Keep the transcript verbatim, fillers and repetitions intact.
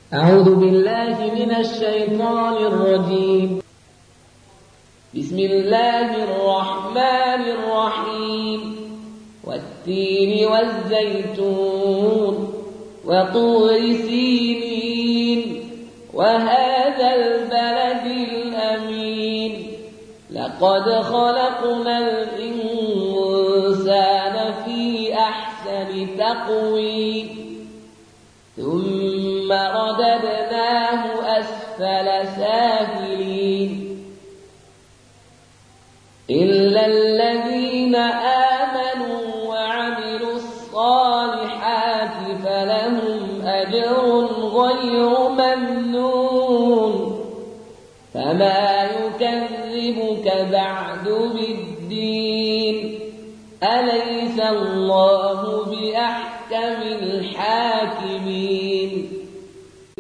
أعوذ بالله من الشيطان الرجيم. بسم الله الرحمن الرحيم. والتين والزيتون وطور سينين وهذا البلد الأمين. لقد خلقنا الإنسان في أحسن تقويم ثم رددناه أسفل سافلين إلا الذين آمنوا وعملوا الصالحات فلهم أجر غير ممنون. فما يكذبك بعد بالدين؟ أليس الله